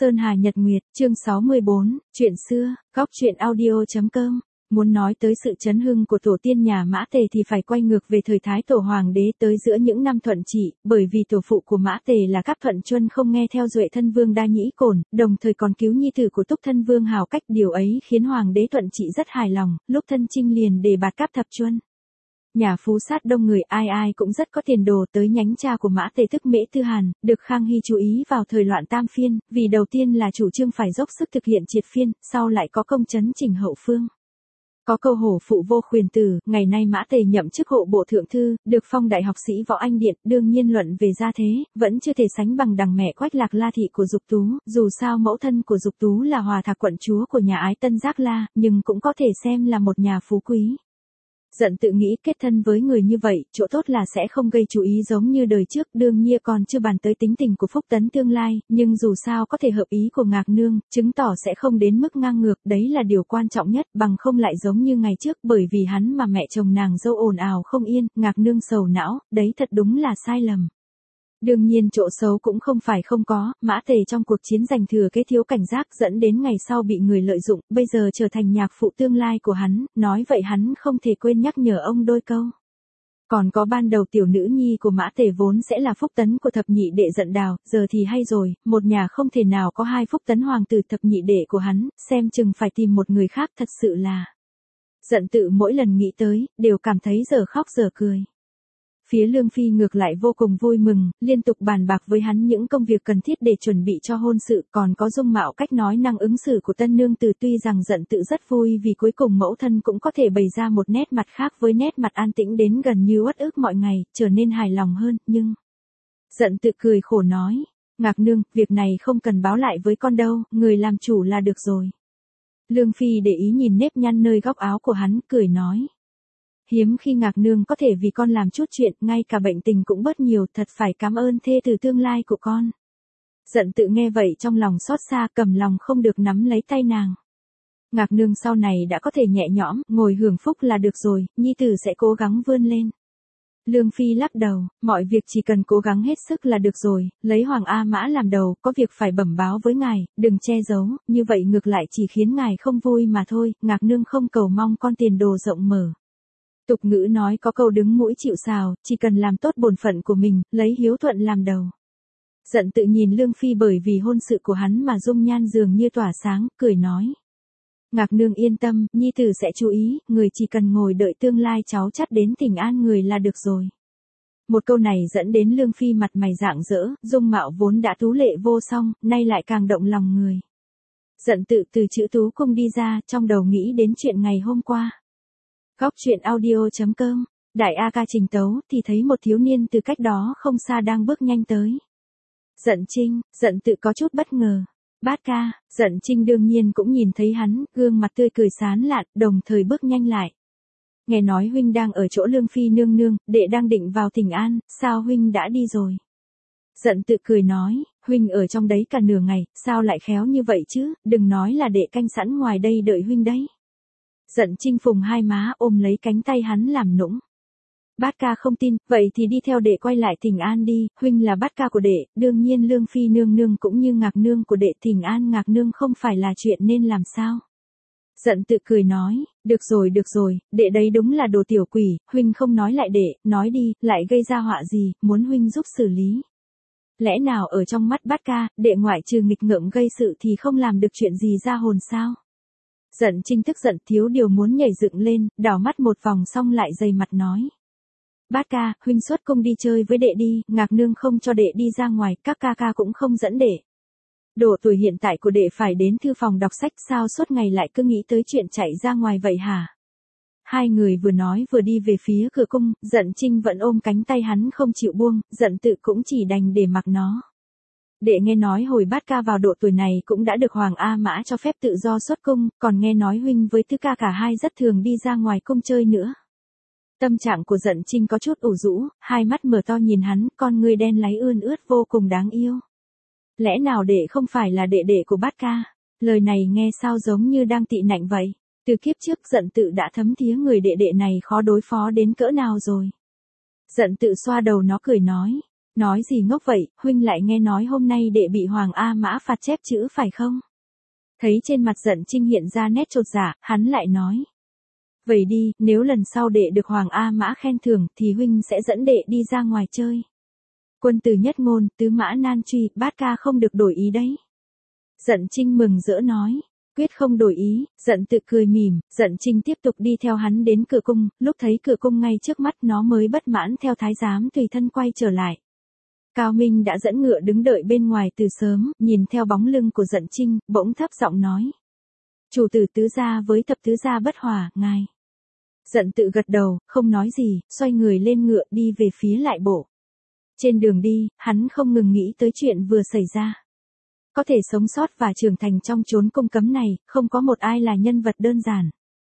Sơn Hà Nhật Nguyệt, chương 64, chuyện xưa, góc truyện audio.com. Muốn nói tới sự chấn hưng của tổ tiên nhà Mã Tề thì phải quay ngược về thời Thái Tổ Hoàng đế tới giữa những năm Thuận Trị, bởi vì tổ phụ của Mã Tề là Cáp Thuận Chuân không nghe theo Duệ Thân Vương Đa Nhĩ Cổn, đồng thời còn cứu nhi tử của Túc Thân Vương Hào Cách, điều ấy khiến Hoàng đế Thuận Trị rất hài lòng, lúc thân chinh liền đề bạt Cáp Thập Chuân. Nhà phú sát đông người, ai ai cũng rất có tiền đồ, tới nhánh cha của Mã Tề tức Mễ Tư Hàn, được Khang Hy chú ý vào thời loạn Tam Phiên, vì đầu tiên là chủ trương phải dốc sức thực hiện triệt phiên, sau lại có công trấn chỉnh hậu phương. Có câu hổ phụ vô khuyền tử, ngày nay Mã Tề nhậm chức hộ bộ thượng thư, được phong đại học sĩ Võ Anh Điện, đương nhiên luận về gia thế, vẫn chưa thể sánh bằng đằng mẹ Quách Lạc La thị của Dục Tú, dù sao mẫu thân của Dục Tú là Hòa Thạc quận chúa của nhà Ái Tân Giác La, nhưng cũng có thể xem là một nhà phú quý. Dận tự nghĩ kết thân với người như vậy, chỗ tốt là sẽ không gây chú ý giống như đời trước, đương nhiên còn chưa bàn tới tính tình của Phúc Tấn tương lai, nhưng dù sao có thể hợp ý của Ngạc Nương, chứng tỏ sẽ không đến mức ngang ngược, đấy là điều quan trọng nhất, bằng không lại giống như ngày trước, bởi vì hắn mà mẹ chồng nàng dâu ồn ào không yên, Ngạc Nương sầu não, đấy thật đúng là sai lầm. Đương nhiên chỗ xấu cũng không phải không có, Mã Tề trong cuộc chiến giành thừa kế thiếu cảnh giác dẫn đến ngày sau bị người lợi dụng, bây giờ trở thành nhạc phụ tương lai của hắn, nói vậy hắn không thể quên nhắc nhở ông đôi câu. Còn có ban đầu tiểu nữ nhi của Mã Tề vốn sẽ là Phúc Tấn của thập nhị đệ Dận Đào, giờ thì hay rồi, một nhà không thể nào có hai Phúc Tấn hoàng tử thập nhị đệ của hắn, xem chừng phải tìm một người khác, thật sự là. Dận tự mỗi lần nghĩ tới, đều cảm thấy giờ khóc giờ cười. Phía Lương Phi ngược lại vô cùng vui mừng, liên tục bàn bạc với hắn những công việc cần thiết để chuẩn bị cho hôn sự, còn có dung mạo cách nói năng ứng xử của tân nương tử, tuy rằng Dận tự rất vui vì cuối cùng mẫu thân cũng có thể bày ra một nét mặt khác với nét mặt an tĩnh đến gần như uất ức mọi ngày, trở nên hài lòng hơn, nhưng... Dận tự cười khổ nói, Ngạc Nương, việc này không cần báo lại với con đâu, người làm chủ là được rồi. Lương Phi để ý nhìn nếp nhăn nơi góc áo của hắn, cười nói. Hiếm khi Ngạc Nương có thể vì con làm chút chuyện, ngay cả bệnh tình cũng bớt nhiều, thật phải cảm ơn thê từ tương lai của con. Dận tự nghe vậy trong lòng xót xa, cầm lòng không được nắm lấy tay nàng. Ngạc Nương sau này đã có thể nhẹ nhõm, ngồi hưởng phúc là được rồi, nhi tử sẽ cố gắng vươn lên. Lương Phi lắc đầu, mọi việc chỉ cần cố gắng hết sức là được rồi, lấy Hoàng A Mã làm đầu, có việc phải bẩm báo với ngài, đừng che giấu, như vậy ngược lại chỉ khiến ngài không vui mà thôi, Ngạc Nương không cầu mong con tiền đồ rộng mở. Tục ngữ nói có câu đứng mũi chịu sào, chỉ cần làm tốt bổn phận của mình, lấy hiếu thuận làm đầu. Dận tự nhìn Lương Phi bởi vì hôn sự của hắn mà dung nhan dường như tỏa sáng, cười nói. Ngạc Nương yên tâm, nhi tử sẽ chú ý, người chỉ cần ngồi đợi tương lai cháu chắt đến thỉnh an người là được rồi. Một câu này dẫn đến Lương Phi mặt mày rạng rỡ, dung mạo vốn đã tú lệ vô song, nay lại càng động lòng người. Dận tự từ chữ tú cung đi ra, trong đầu nghĩ đến chuyện ngày hôm qua. Góc truyện audio.com, đại A Ca trình tấu thì thấy một thiếu niên từ cách đó không xa đang bước nhanh tới. Dận Trinh, Dận tự có chút bất ngờ. Bát ca, Dận Trinh đương nhiên cũng nhìn thấy hắn, gương mặt tươi cười sán lạn, đồng thời bước nhanh lại. Nghe nói huynh đang ở chỗ Lương Phi nương nương, đệ đang định vào thỉnh an, sao huynh đã đi rồi? Dận tự cười nói, huynh ở trong đấy cả nửa ngày, sao lại khéo như vậy chứ, đừng nói là đệ canh sẵn ngoài đây đợi huynh đấy. Dận Trinh phùng hai má ôm lấy cánh tay hắn làm nũng. Bát ca không tin, vậy thì đi theo đệ quay lại thỉnh an đi, huynh là bát ca của đệ, đương nhiên Lương Phi nương nương cũng như Ngạc Nương của đệ, thỉnh an Ngạc Nương không phải là chuyện nên làm sao. Dận tự cười nói, được rồi, đệ đấy đúng là đồ tiểu quỷ, huynh không nói lại đệ, nói đi, lại gây ra họa gì, muốn huynh giúp xử lý. Lẽ nào ở trong mắt bát ca, đệ ngoại trừ nghịch ngợm gây sự thì không làm được chuyện gì ra hồn sao? Dận Trinh tức giận thiếu điều muốn nhảy dựng lên, đảo mắt một vòng xong lại dày mặt nói. Bát ca, huynh xuất cung đi chơi với đệ đi, Ngạc Nương không cho đệ đi ra ngoài, các ca ca cũng không dẫn đệ. Độ tuổi hiện tại của đệ phải đến thư phòng đọc sách, sao suốt ngày lại cứ nghĩ tới chuyện chạy ra ngoài vậy hả? Hai người vừa nói vừa đi về phía cửa cung, Dận Trinh vẫn ôm cánh tay hắn không chịu buông, Dận tự cũng chỉ đành để mặc nó. Đệ nghe nói hồi bát ca vào độ tuổi này cũng đã được Hoàng A Mã cho phép tự do xuất cung, còn nghe nói huynh với tứ ca cả hai rất thường đi ra ngoài cung chơi nữa. Tâm trạng của Dận Trinh có chút ủ rũ, hai mắt mở to nhìn hắn, con ngươi đen láy ươn ướt vô cùng đáng yêu. Lẽ nào đệ không phải là đệ đệ của bát ca? Lời này nghe sao giống như đang tị nạnh vậy. Từ kiếp trước Dận tự đã thấm thía người đệ đệ này khó đối phó đến cỡ nào rồi. Dận tự xoa đầu nó cười nói. Nói gì ngốc vậy, huynh lại nghe nói hôm nay đệ bị Hoàng A Mã phạt chép chữ phải không? Thấy trên mặt Dận Trinh hiện ra nét chột dạ, hắn lại nói. Vậy đi, nếu lần sau đệ được Hoàng A Mã khen thưởng thì huynh sẽ dẫn đệ đi ra ngoài chơi. Quân tử nhất ngôn, tứ mã nan truy, bát ca không được đổi ý đấy. Dận Trinh mừng rỡ nói. Quyết không đổi ý, Dận Tự cười mỉm, Dận Trinh tiếp tục đi theo hắn đến cửa cung, lúc thấy cửa cung ngay trước mắt nó mới bất mãn theo thái giám tùy thân quay trở lại. Cao Minh đã dẫn ngựa đứng đợi bên ngoài từ sớm, nhìn theo bóng lưng của Dận Trinh, bỗng thấp giọng nói. Chủ tử tứ gia với thập tứ gia bất hòa, ngài. Dận Tự gật đầu, không nói gì, xoay người lên ngựa đi về phía lại bộ. Trên đường đi, hắn không ngừng nghĩ tới chuyện vừa xảy ra. Có thể sống sót và trưởng thành trong chốn cung cấm này, không có một ai là nhân vật đơn giản.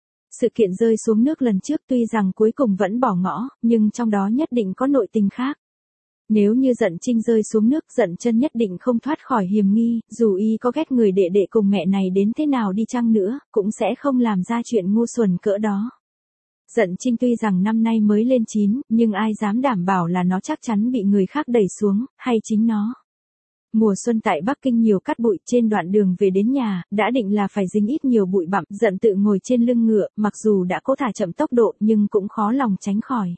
Sự kiện rơi xuống nước lần trước tuy rằng cuối cùng vẫn bỏ ngõ, nhưng trong đó nhất định có nội tình khác. Nếu như Dận Trinh rơi xuống nước, Dận Chân nhất định không thoát khỏi hiểm nghi, dù y có ghét người đệ đệ cùng mẹ này đến thế nào đi chăng nữa, cũng sẽ không làm ra chuyện ngu xuẩn cỡ đó. Dận Trinh tuy rằng năm nay mới lên 9, nhưng ai dám đảm bảo là nó chắc chắn bị người khác đẩy xuống, hay chính nó. Mùa xuân tại Bắc Kinh nhiều cát bụi, trên đoạn đường về đến nhà, đã định là phải dính ít nhiều bụi bặm, Dận Tự ngồi trên lưng ngựa, mặc dù đã cố thả chậm tốc độ nhưng cũng khó lòng tránh khỏi.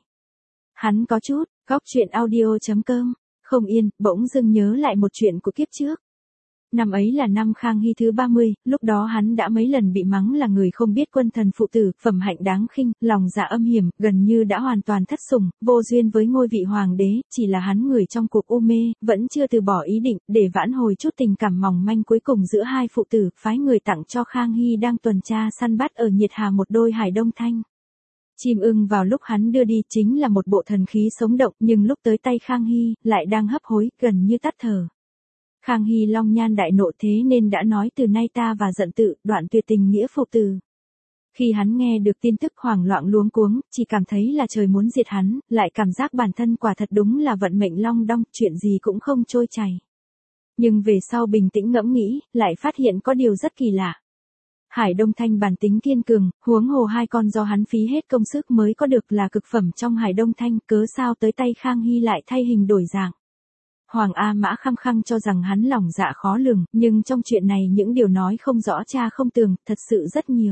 Hắn có chút, góc chuyện audio.com, không yên, bỗng dưng nhớ lại một chuyện của kiếp trước. Năm ấy là năm Khang Hy thứ 30, lúc đó hắn đã mấy lần bị mắng là người không biết quân thần phụ tử, phẩm hạnh đáng khinh, lòng dạ âm hiểm, gần như đã hoàn toàn thất sủng, vô duyên với ngôi vị hoàng đế, chỉ là hắn người trong cuộc u mê, vẫn chưa từ bỏ ý định, để vãn hồi chút tình cảm mỏng manh cuối cùng giữa hai phụ tử, phái người tặng cho Khang Hy đang tuần tra săn bắt ở Nhiệt Hà một đôi hải đông thanh. Chim ưng vào lúc hắn đưa đi chính là một bộ thần khí sống động, nhưng lúc tới tay Khang Hy, lại đang hấp hối, gần như tắt thở. Khang Hy long nhan đại nộ thế nên đã nói từ nay ta và Dận Tự, đoạn tuyệt tình nghĩa phụ tử. Khi hắn nghe được tin tức hoảng loạn luống cuống, chỉ cảm thấy là trời muốn diệt hắn, lại cảm giác bản thân quả thật đúng là vận mệnh long đong, chuyện gì cũng không trôi chảy. Nhưng về sau bình tĩnh ngẫm nghĩ, lại phát hiện có điều rất kỳ lạ. Hải Đông Thanh bản tính kiên cường, huống hồ hai con do hắn phí hết công sức mới có được là cực phẩm trong Hải Đông Thanh, cớ sao tới tay Khang Hy lại thay hình đổi dạng. Hoàng A Mã khăng khăng cho rằng hắn lòng dạ khó lường, nhưng trong chuyện này những điều nói không rõ cha không tường, thật sự rất nhiều.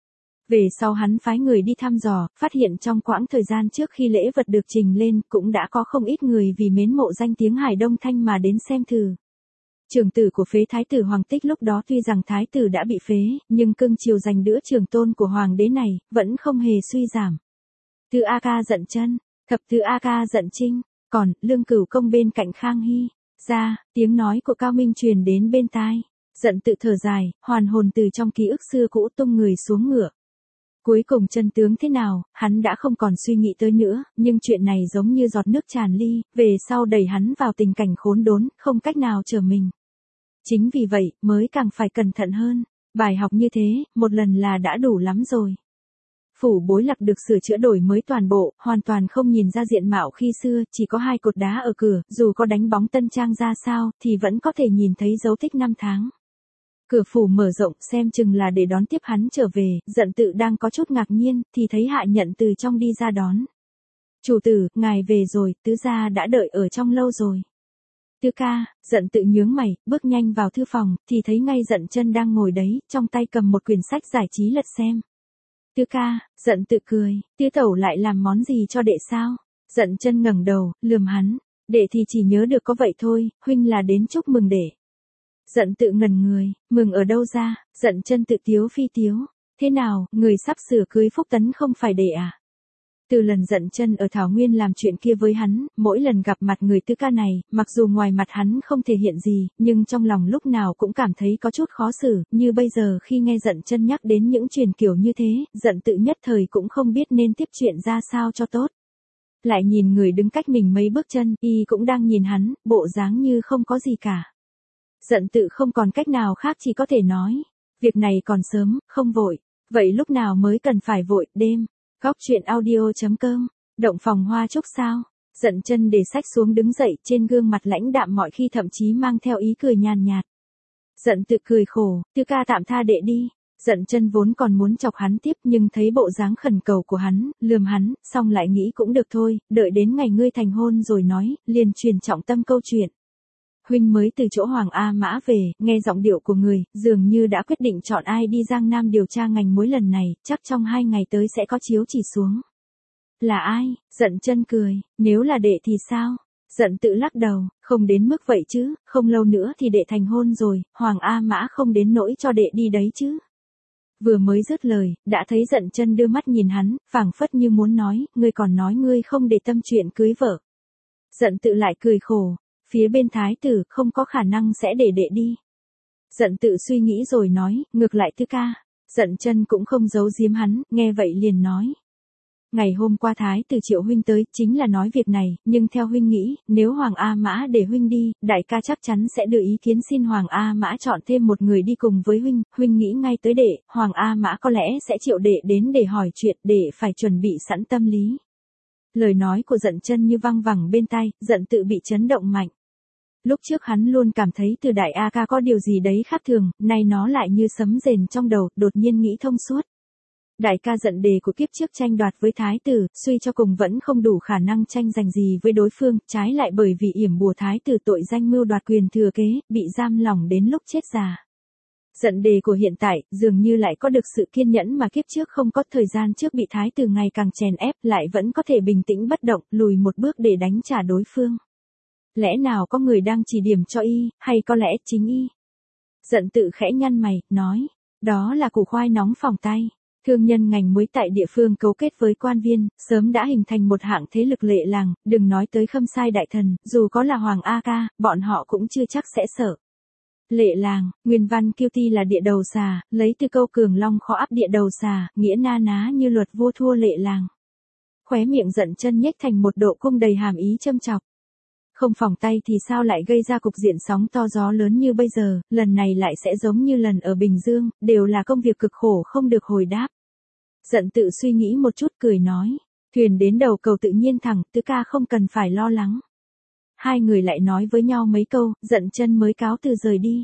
Về sau hắn phái người đi thăm dò, phát hiện trong quãng thời gian trước khi lễ vật được trình lên, cũng đã có không ít người vì mến mộ danh tiếng Hải Đông Thanh mà đến xem thử. Trưởng tử của phế thái tử Hoàng Tích lúc đó tuy rằng thái tử đã bị phế, nhưng cưng chiều giành đứa trưởng tôn của hoàng đế này, vẫn không hề suy giảm. Tứ A Ca Dận Chân, thập tứ A Ca Dận Trinh, còn, Lương Cửu Công bên cạnh Khang Hy. Ra, tiếng nói của Cao Minh truyền đến bên tai. Dận Tự thở dài, hoàn hồn từ trong ký ức xưa cũ tung người xuống ngựa. Cuối cùng chân tướng thế nào, hắn đã không còn suy nghĩ tới nữa, nhưng chuyện này giống như giọt nước tràn ly, về sau đẩy hắn vào tình cảnh khốn đốn, không cách nào trở mình. Chính vì vậy, mới càng phải cẩn thận hơn. Bài học như thế, một lần là đã đủ lắm rồi. Phủ Bối Lạc được sửa chữa đổi mới toàn bộ, hoàn toàn không nhìn ra diện mạo khi xưa, chỉ có hai cột đá ở cửa, dù có đánh bóng tân trang ra sao, thì vẫn có thể nhìn thấy dấu tích năm tháng. Cửa phủ mở rộng, xem chừng là để đón tiếp hắn trở về, Dận Tự đang có chút ngạc nhiên, thì thấy Hạ Nhận từ trong đi ra đón. Chủ tử, ngài về rồi, tứ gia đã đợi ở trong lâu rồi. Tứ ca, Dận Tự nhướng mày, bước nhanh vào thư phòng, thì thấy ngay Dận Chân đang ngồi đấy, trong tay cầm một quyển sách giải trí lật xem. Tứ ca, Dận Tự cười, tứ tẩu lại làm món gì cho đệ sao? Dận Chân ngẩng đầu, lườm hắn, đệ thì chỉ nhớ được có vậy thôi, huynh là đến chúc mừng đệ. Dận Tự ngẩn người, mừng ở đâu ra? Dận Chân tự tiếu phi tiếu, thế nào, người sắp sửa cưới Phúc Tấn không phải đệ à? Từ lần Dận Chân ở Thảo Nguyên làm chuyện kia với hắn, mỗi lần gặp mặt người tứ ca này, mặc dù ngoài mặt hắn không thể hiện gì, nhưng trong lòng lúc nào cũng cảm thấy có chút khó xử, như bây giờ khi nghe Dận Chân nhắc đến những chuyện kiểu như thế, Dận Tự nhất thời cũng không biết nên tiếp chuyện ra sao cho tốt. Lại nhìn người đứng cách mình mấy bước chân, y cũng đang nhìn hắn, bộ dáng như không có gì cả. Dận Tự không còn cách nào khác chỉ có thể nói, việc này còn sớm, không vội, vậy lúc nào mới cần phải vội, đêm. Góc chuyện audio.com, động phòng hoa chúc sao? Dận Chân để sách xuống đứng dậy, trên gương mặt lãnh đạm mọi khi thậm chí mang theo ý cười nhàn nhạt. Dận Tự cười khổ, tứ ca tạm tha đệ đi. Giận chân vốn còn muốn chọc hắn tiếp nhưng thấy bộ dáng khẩn cầu của hắn, lườm hắn, xong lại nghĩ cũng được thôi, đợi đến ngày ngươi thành hôn rồi nói, liền truyền trọng tâm câu chuyện. Huynh mới từ chỗ Hoàng A Mã về, nghe giọng điệu của người, dường như đã quyết định chọn ai đi Giang Nam điều tra ngành mối lần này, chắc trong 2 ngày tới sẽ có chiếu chỉ xuống. Là ai? Giận chân cười, nếu là đệ thì sao? Giận tự lắc đầu, không đến mức vậy chứ, không lâu nữa thì đệ thành hôn rồi, Hoàng A Mã không đến nỗi cho đệ đi đấy chứ. Vừa mới dứt lời, đã thấy Giận chân đưa mắt nhìn hắn, phảng phất như muốn nói, ngươi còn nói ngươi không để tâm chuyện cưới vợ. Giận tự lại cười khổ, phía bên thái tử không có khả năng sẽ để đệ đi. Giận tự suy nghĩ rồi nói, ngược lại Tư ca. Giận chân cũng không giấu giếm hắn, nghe vậy liền nói. Ngày hôm qua thái tử triệu huynh tới, chính là nói việc này, nhưng theo huynh nghĩ, nếu Hoàng A Mã để huynh đi, đại ca chắc chắn sẽ đưa ý kiến xin Hoàng A Mã chọn thêm một người đi cùng với huynh nghĩ ngay tới đệ, Hoàng A Mã có lẽ sẽ triệu đệ đến để hỏi chuyện, để phải chuẩn bị sẵn tâm lý. Lời nói của Giận chân như văng vẳng bên tai, Giận tự bị chấn động mạnh. Lúc trước hắn luôn cảm thấy từ đại A ca có điều gì đấy khác thường, nay nó lại như sấm rền trong đầu, đột nhiên nghĩ thông suốt. Đại ca Giận Đề của kiếp trước tranh đoạt với thái tử, suy cho cùng vẫn không đủ khả năng tranh giành gì với đối phương, trái lại bởi vì yểm bùa thái tử tội danh mưu đoạt quyền thừa kế, bị giam lỏng đến lúc chết già. Giận Đề của hiện tại, dường như lại có được sự kiên nhẫn mà kiếp trước không có, thời gian trước bị thái tử ngày càng chèn ép, lại vẫn có thể bình tĩnh bất động, lùi một bước để đánh trả đối phương. Lẽ nào có người đang chỉ điểm cho y, hay có lẽ chính y? Giận tự khẽ nhăn mày, nói, đó là củ khoai nóng phỏng tay. Thương nhân ngành muối tại địa phương cấu kết với quan viên, sớm đã hình thành một hạng thế lực lệ làng, đừng nói tới Khâm Sai đại thần, dù có là Hoàng A Ca, bọn họ cũng chưa chắc sẽ sợ. Lệ làng, nguyên văn kiêu ti là địa đầu xà, lấy từ câu cường long khó áp địa đầu xà, nghĩa na ná như luật vua thua lệ làng. Khóe miệng Giận chân nhếch thành một độ cung đầy hàm ý châm chọc. Không phòng tay thì sao lại gây ra cục diện sóng to gió lớn như bây giờ, lần này lại sẽ giống như lần ở Bình Dương, đều là công việc cực khổ không được hồi đáp. Giận tự suy nghĩ một chút cười nói, thuyền đến đầu cầu tự nhiên thẳng, Tứ ca không cần phải lo lắng. Hai người lại nói với nhau mấy câu, Giận chân mới cáo từ rời đi.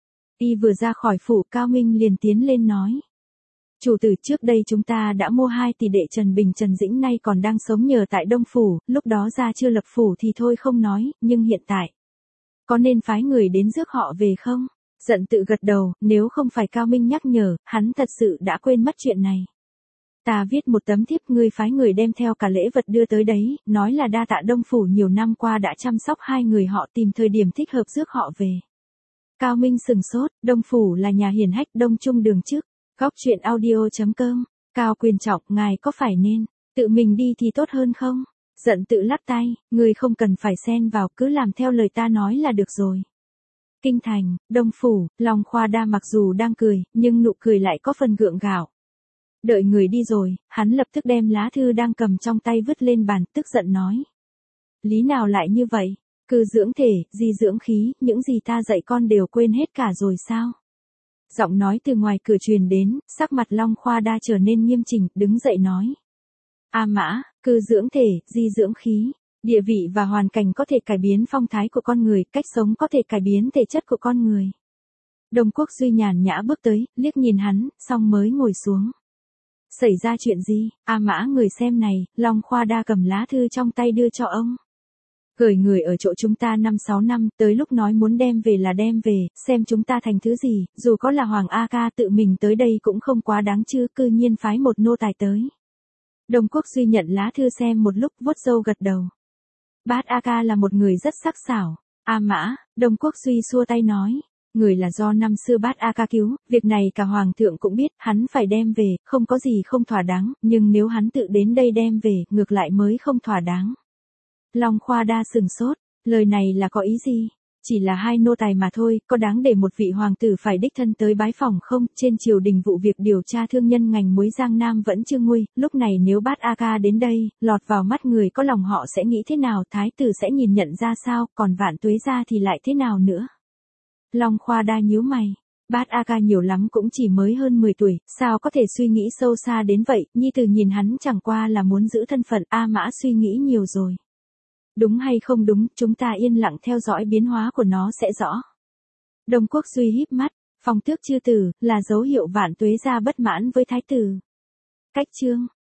Y vừa ra khỏi phủ, Cao Minh liền tiến lên nói. Chủ tử, trước đây chúng ta đã mua 2 tỷ đệ Trần Bình Trần Dĩnh nay còn đang sống nhờ tại Đông Phủ, lúc đó ra chưa lập phủ thì thôi không nói, nhưng hiện tại. Có nên phái người đến rước họ về không? Giận tự gật đầu, nếu không phải Cao Minh nhắc nhở, hắn thật sự đã quên mất chuyện này. Ta viết một tấm thiếp, ngươi phái người đem theo cả lễ vật đưa tới đấy, nói là đa tạ Đông Phủ nhiều năm qua đã chăm sóc 2 người họ, tìm thời điểm thích hợp rước họ về. Cao Minh sừng sốt, Đông Phủ là nhà hiển hách Đông Trung đường trước. Góc chuyện audio.com, Cao Quyền Trọng, ngài có phải nên tự mình đi thì tốt hơn không? Giận tự lắc tay, người không cần phải xen vào, cứ làm theo lời ta nói là được rồi. Kinh thành, Đông Phủ, Long Khoa Đa mặc dù đang cười, nhưng nụ cười lại có phần gượng gạo. Đợi người đi rồi, hắn lập tức đem lá thư đang cầm trong tay vứt lên bàn, tức giận nói. Lý nào lại như vậy? Cư dưỡng thể, di dưỡng khí, những gì ta dạy con đều quên hết cả rồi sao? Giọng nói từ ngoài cửa truyền đến, sắc mặt Long Khoa Đa trở nên nghiêm chỉnh, đứng dậy nói. A Mã, cư dưỡng thể, di dưỡng khí, địa vị và hoàn cảnh có thể cải biến phong thái của con người, cách sống có thể cải biến thể chất của con người. Đồng Quốc Duy nhàn nhã bước tới, liếc nhìn hắn, xong mới ngồi xuống. Xảy ra chuyện gì? A Mã người xem này, Long Khoa Đa cầm lá thư trong tay đưa cho ông. Gửi người ở chỗ chúng ta 5-6 năm, tới lúc nói muốn đem về là đem về, xem chúng ta thành thứ gì, dù có là Hoàng A Ca tự mình tới đây cũng không quá đáng chứ, cư nhiên phái một nô tài tới. Đồng Quốc Duy nhận lá thư xem một lúc, vuốt râu gật đầu. Bát A Ca là một người rất sắc sảo. A Mã, Đồng Quốc Duy xua tay nói. Người là do năm xưa Bát A Ca cứu, việc này cả Hoàng thượng cũng biết, hắn phải đem về, không có gì không thỏa đáng, nhưng nếu hắn tự đến đây đem về, ngược lại mới không thỏa đáng. Long Khoa Đa sừng sốt, lời này là có ý gì? Chỉ là 2 nô tài mà thôi, có đáng để một vị hoàng tử phải đích thân tới bái phỏng không? Trên triều đình vụ việc điều tra thương nhân ngành muối Giang Nam vẫn chưa nguôi, lúc này nếu Bát A Ca đến đây, lọt vào mắt người có lòng họ sẽ nghĩ thế nào, thái tử sẽ nhìn nhận ra sao, còn Vạn Tuế gia thì lại thế nào nữa? Long Khoa Đa nhíu mày. Bát A Ca nhiều lắm cũng chỉ mới hơn 10 tuổi, sao có thể suy nghĩ sâu xa đến vậy, nhi tử nhìn hắn chẳng qua là muốn giữ thân phận. A Mã suy nghĩ nhiều rồi. Đúng hay không đúng, chúng ta yên lặng theo dõi biến hóa của nó sẽ rõ. Đồng Quốc Duy híp mắt, Phong tước chư tử, là dấu hiệu vạn tuế gia bất mãn với thái tử. Cách chương